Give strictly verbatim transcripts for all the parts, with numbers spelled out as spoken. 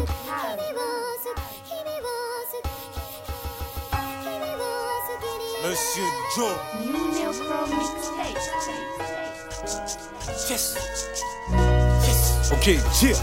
Monsieur Joe. Yes. Yes. Ok, yeah.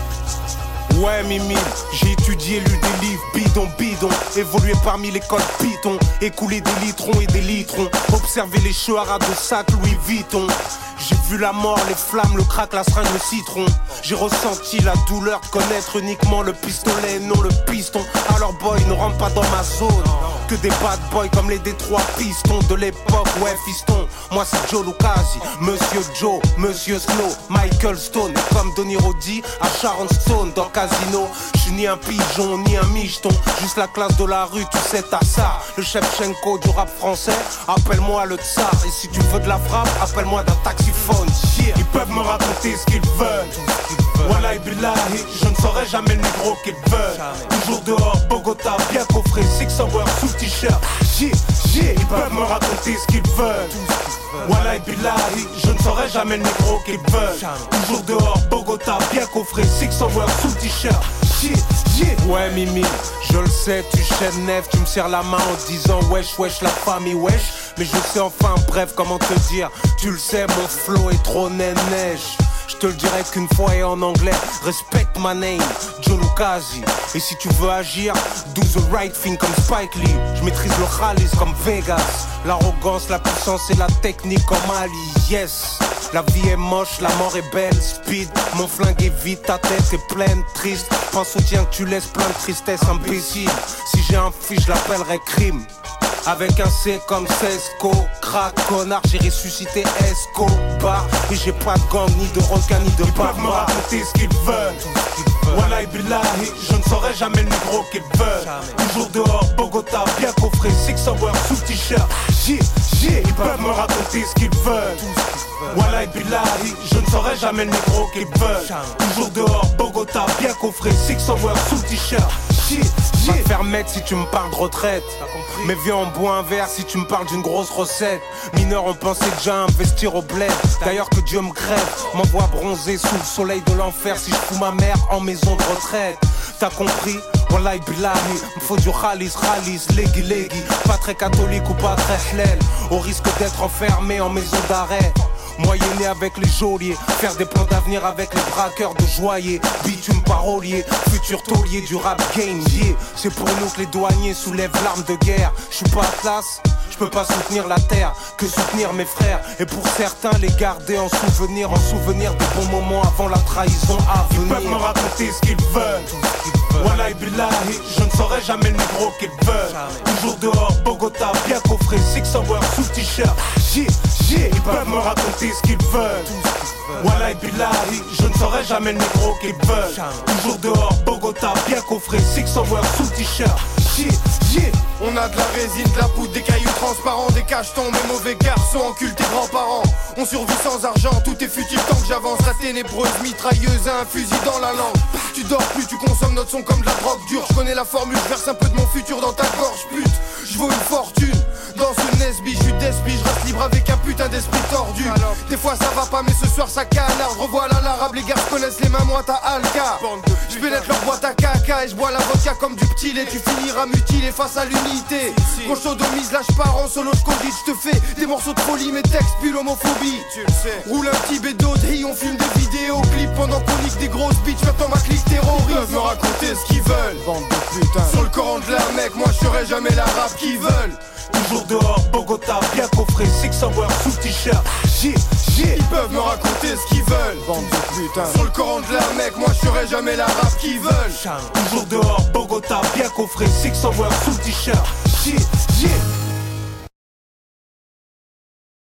Ouais Mimi, j'ai étudié, lu des livres bidon bidon, évolué parmi l'école Python, écoulé des litrons et des litrons, observé les chouaras de sac Louis Vuitton. J'ai vu la mort, les flammes, le crack, la seringue, le citron. J'ai ressenti la douleur de connaître uniquement le pistolet et non le piston. Alors boy, ne rentre pas dans ma zone. Que des bad boys comme les Détroits Pistons de l'époque, ouais fiston. Moi c'est Joe Lucasi, Monsieur Joe, Monsieur Snow, Michael Stone. Comme Donny Roddy à Sharon Stone dans Casino. J'suis ni un pigeon, ni un micheton. Juste la classe de la rue, tu sais t'as ça. Le Shevchenko du rap français, appelle-moi le tsar. Et si tu veux de la frappe, appelle-moi d'un taxiphone. Yeah. Ils peuvent me raconter ce qu'ils veulent. Wallahi billahi, je ne saurai jamais le négro qu'ils veulent. Toujours dehors, Bogota, bien coffré, Six Hour sous le t-shirt. Yeah, yeah. Ils peuvent me raconter ce qu'ils veulent. Wallahi billahi, je ne saurai jamais le négro qu'ils veulent. Toujours dehors, Bogota, bien coffré, Six Hour sous le t-shirt. Yeah, yeah. Ouais Mimi, je le sais, tu chaînes neuf, tu me serres la main en disant wesh wesh la famille wesh. Mais je sais enfin bref comment te dire, tu le sais mon flow est trop neige. Je te le dirai qu'une fois et en anglais. Respect my name, Joe Lucasi. Et si tu veux agir, do the right thing comme Spike Lee. Je maîtrise le Khalis comme Vegas. L'arrogance, la puissance et la technique comme Ali. Yes. La vie est moche, la mort est belle, speed. Mon flingue est vide, ta tête est pleine, triste. Pense au tien que tu laisses plein de tristesse, imbécile. Si j'ai un fils, je l'appellerai crime. Avec un C comme Sesco, crack, connard, j'ai ressuscité Escobar. Et j'ai pas de gang, ni de requin, ni de barbare. Ils peuvent me raconter ce qu'ils veulent. Wallahi billahi, je ne saurai jamais le négro qu'ils veulent. Toujours dehors, Bogota, bien coffré, Six Hour sous t-shirt. Yeah, yeah. Ils peuvent me raconter ce qu'ils veulent. Wallahi billahi, je ne saurai jamais le négro qu'ils veulent. Toujours dehors, Bogota, bien coffré, Six Hour sous t-shirt. Yeah, yeah. Va te faire mettre si tu me parles de retraite. Mais viens on boit un verre si tu me parles d'une grosse recette. Mineurs ont pensé déjà investir au bled. D'ailleurs que Dieu me crève, m'envoie bronzer sous le soleil de l'enfer si je fous ma mère en maison de retraite. T'as compris? Wallahi billahi, m'faut du khalis, khalis, leggy, leggy. Pas très catholique ou pas très hlel. Au risque d'être enfermé en maison d'arrêt. Moyenner avec les geôliers, faire des plans d'avenir avec les braqueurs de joailliers. Bitume parolier, futur taulier du rap game, yeah. C'est pour nous que les douaniers soulèvent l'arme de guerre. J'suis pas Atlas, j'peux pas soutenir la terre, que soutenir mes frères. Et pour certains les garder en souvenir, en souvenir des bons moments avant la trahison à venir. Ils peuvent me raconter ce qu'ils veulent. Wallahi billahi, je ne saurai jamais le négro qu'ils veulent. Toujours dehors, Bogota, bien coffré, Six Hour sous t-shirt. Yeah, yeah. Ils peuvent me raconter ce qu'ils veulent. Wallahi billahi, je ne saurai jamais le négro qu'ils veulent. Toujours dehors, Bogota, bien coffré, Six Hour sous t-shirt. Yeah, yeah. On a de la résine, de la poudre, des cailloux transparents, des cachetons, mes mauvais garçons enculent tes grands-parents. On survit sans argent, tout est futile tant que j'avance. La ténébreuse mitrailleuse a un fusil dans la langue. Tu dors plus, tu consommes notre son comme de la drogue dure. Je connais la formule, je verse un peu de mon futur dans ta gorge, pute. Je vaux une fortune dans ce Nesby, je suis d'esprit, je reste libre avec un putain d'esprit tordu. Des fois ça va pas mais ce soir ça canarde. Revoilà l'arabe, les gars connaissent les mains, moi t'as Alka. Je pénètre leur boîte à caca et je bois la vodka comme du petit lait. Tu finiras mutilé face à l'unité. Quand je sodomise, là je pars en solo, je cogite, je te fais des morceaux de folie, mes textes puent l'homophobie. Roule un petit bédo, et on filme des vidéos clips pendant qu'on nique des grosses bitches, maintenant ma clique terroriste. Ils peuvent me raconter ce qu'ils veulent, bande de putain. Sur le Coran de la mec, moi je serai jamais l'arabe qu'ils veulent. Toujours dehors, Bogota, bien coffré, Six Hour sous t-shirt. Yeah, yeah. Ils peuvent me raconter ce qu'ils veulent, bande de putain. Sur le Coran de la mec, moi je serai jamais l'arabe qu'ils veulent. Toujours dehors, Bogota, bien coffré, Six Hour sous t-shirt. Yeah, yeah.